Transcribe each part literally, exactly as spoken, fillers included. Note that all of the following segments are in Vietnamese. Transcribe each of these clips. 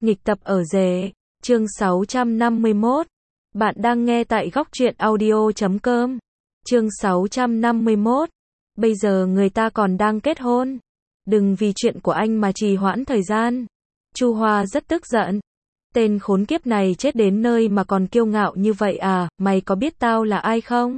Nghịch tập ở rể, chương sáu trăm năm mươi mốt. Bạn đang nghe tại góc truyện audio chấm com. Chương sáu trăm năm mươi mốt. Bây giờ người ta còn đang kết hôn. Đừng vì chuyện của anh mà trì hoãn thời gian. Chu Hoa rất tức giận. Tên khốn kiếp này chết đến nơi mà còn kiêu ngạo như vậy à, mày có biết tao là ai không?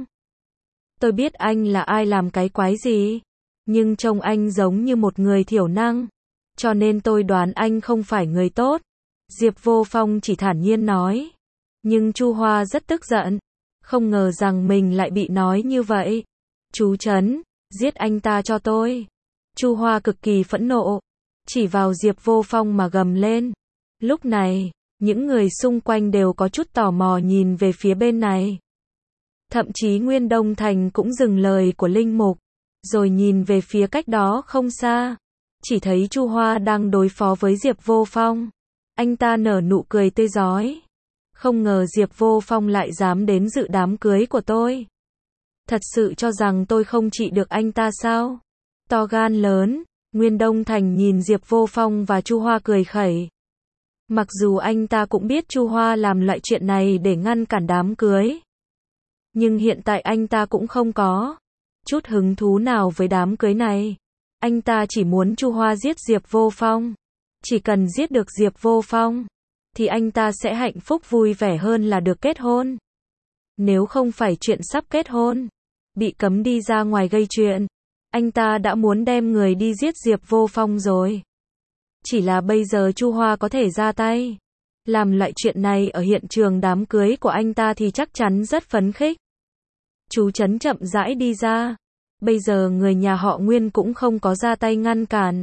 Tôi biết anh là ai làm cái quái gì. Nhưng trông anh giống như một người thiểu năng. Cho nên tôi đoán anh không phải người tốt. Diệp Vô Phong chỉ thản nhiên nói. Nhưng Chu Hoa rất tức giận. Không ngờ rằng mình lại bị nói như vậy. Chú Trấn, giết anh ta cho tôi. Chu Hoa cực kỳ phẫn nộ. Chỉ vào Diệp Vô Phong mà gầm lên. Lúc này, những người xung quanh đều có chút tò mò nhìn về phía bên này. Thậm chí Nguyên Đông Thành cũng dừng lời của Linh Mục. Rồi nhìn về phía cách đó không xa. Chỉ thấy Chu Hoa đang đối phó với Diệp Vô Phong. Anh ta nở nụ cười tươi rói. Không ngờ Diệp Vô Phong lại dám đến dự đám cưới của tôi. Thật sự cho rằng tôi không trị được anh ta sao? To gan lớn. Nguyên Đông Thành nhìn Diệp Vô Phong và Chu Hoa cười khẩy. Mặc dù anh ta cũng biết Chu Hoa làm loại chuyện này để ngăn cản đám cưới. Nhưng hiện tại anh ta cũng không có chút hứng thú nào với đám cưới này. Anh ta chỉ muốn Chu Hoa giết Diệp Vô Phong. Chỉ cần giết được Diệp Vô Phong, thì anh ta sẽ hạnh phúc vui vẻ hơn là được kết hôn. Nếu không phải chuyện sắp kết hôn, bị cấm đi ra ngoài gây chuyện, anh ta đã muốn đem người đi giết Diệp Vô Phong rồi. Chỉ là bây giờ Chu Hoa có thể ra tay làm loại chuyện này ở hiện trường đám cưới của anh ta thì chắc chắn rất phấn khích. Chú Trấn chậm rãi đi ra. Bây giờ người nhà họ Nguyên cũng không có ra tay ngăn cản.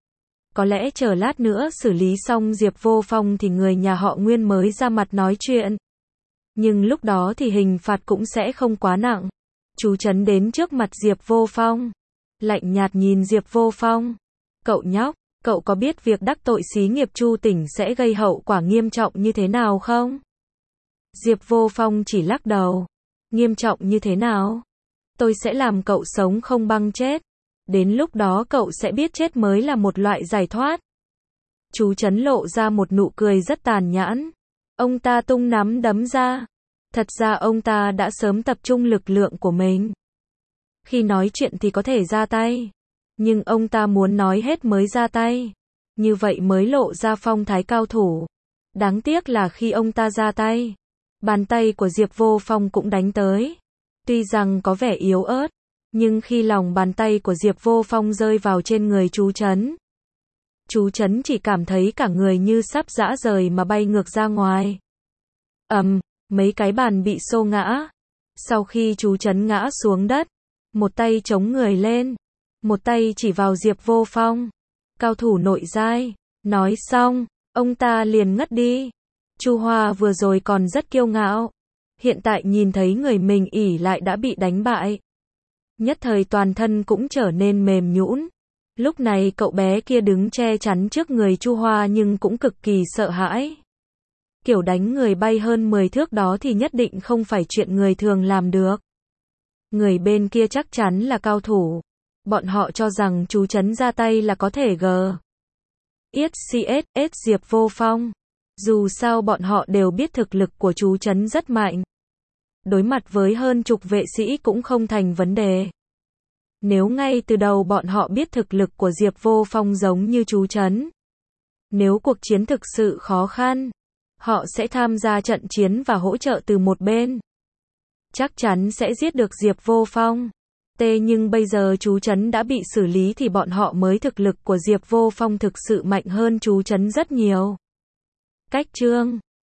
Có lẽ chờ lát nữa xử lý xong Diệp Vô Phong thì người nhà họ Nguyên mới ra mặt nói chuyện. Nhưng lúc đó thì hình phạt cũng sẽ không quá nặng. Chú Trấn đến trước mặt Diệp Vô Phong. Lạnh nhạt nhìn Diệp Vô Phong. Cậu nhóc, cậu có biết việc đắc tội xí nghiệp Chu tỉnh sẽ gây hậu quả nghiêm trọng như thế nào không? Diệp Vô Phong chỉ lắc đầu. Nghiêm trọng như thế nào? Tôi sẽ làm cậu sống không bằng chết. Đến lúc đó cậu sẽ biết chết mới là một loại giải thoát. Chú Trấn lộ ra một nụ cười rất tàn nhẫn. Ông ta tung nắm đấm ra. Thật ra ông ta đã sớm tập trung lực lượng của mình. Khi nói chuyện thì có thể ra tay. Nhưng ông ta muốn nói hết mới ra tay. Như vậy mới lộ ra phong thái cao thủ. Đáng tiếc là khi ông ta ra tay, bàn tay của Diệp Vô Phong cũng đánh tới. Tuy rằng có vẻ yếu ớt, nhưng khi lòng bàn tay của Diệp Vô Phong rơi vào trên người chú Trấn, chú Trấn chỉ cảm thấy cả người như sắp giã rời mà bay ngược ra ngoài. Ầm, mấy cái bàn bị xô ngã. Sau khi chú Trấn ngã xuống đất, một tay chống người lên, một tay chỉ vào Diệp Vô Phong. Cao thủ nội giai. Nói xong, ông ta liền ngất đi. Chu Hoa vừa rồi còn rất kiêu ngạo. Hiện tại nhìn thấy người mình ỷ lại đã bị đánh bại. Nhất thời toàn thân cũng trở nên mềm nhũn. Lúc này cậu bé kia đứng che chắn trước người Chu Hoa nhưng cũng cực kỳ sợ hãi. Kiểu đánh người bay hơn mười thước đó thì nhất định không phải chuyện người thường làm được. Người bên kia chắc chắn là cao thủ. Bọn họ cho rằng chú Trấn ra tay là có thể gờ. ét xê ét ét Diệp Vô Phong. Dù sao bọn họ đều biết thực lực của chú Trấn rất mạnh. Đối mặt với hơn chục vệ sĩ cũng không thành vấn đề. Nếu ngay từ đầu bọn họ biết thực lực của Diệp Vô Phong giống như chú Trấn, nếu cuộc chiến thực sự khó khăn, họ sẽ tham gia trận chiến và hỗ trợ từ một bên. Chắc chắn sẽ giết được Diệp Vô Phong. Tê nhưng bây giờ chú Trấn đã bị xử lý thì bọn họ mới thực lực của Diệp Vô Phong thực sự mạnh hơn chú Trấn rất nhiều. Cách chương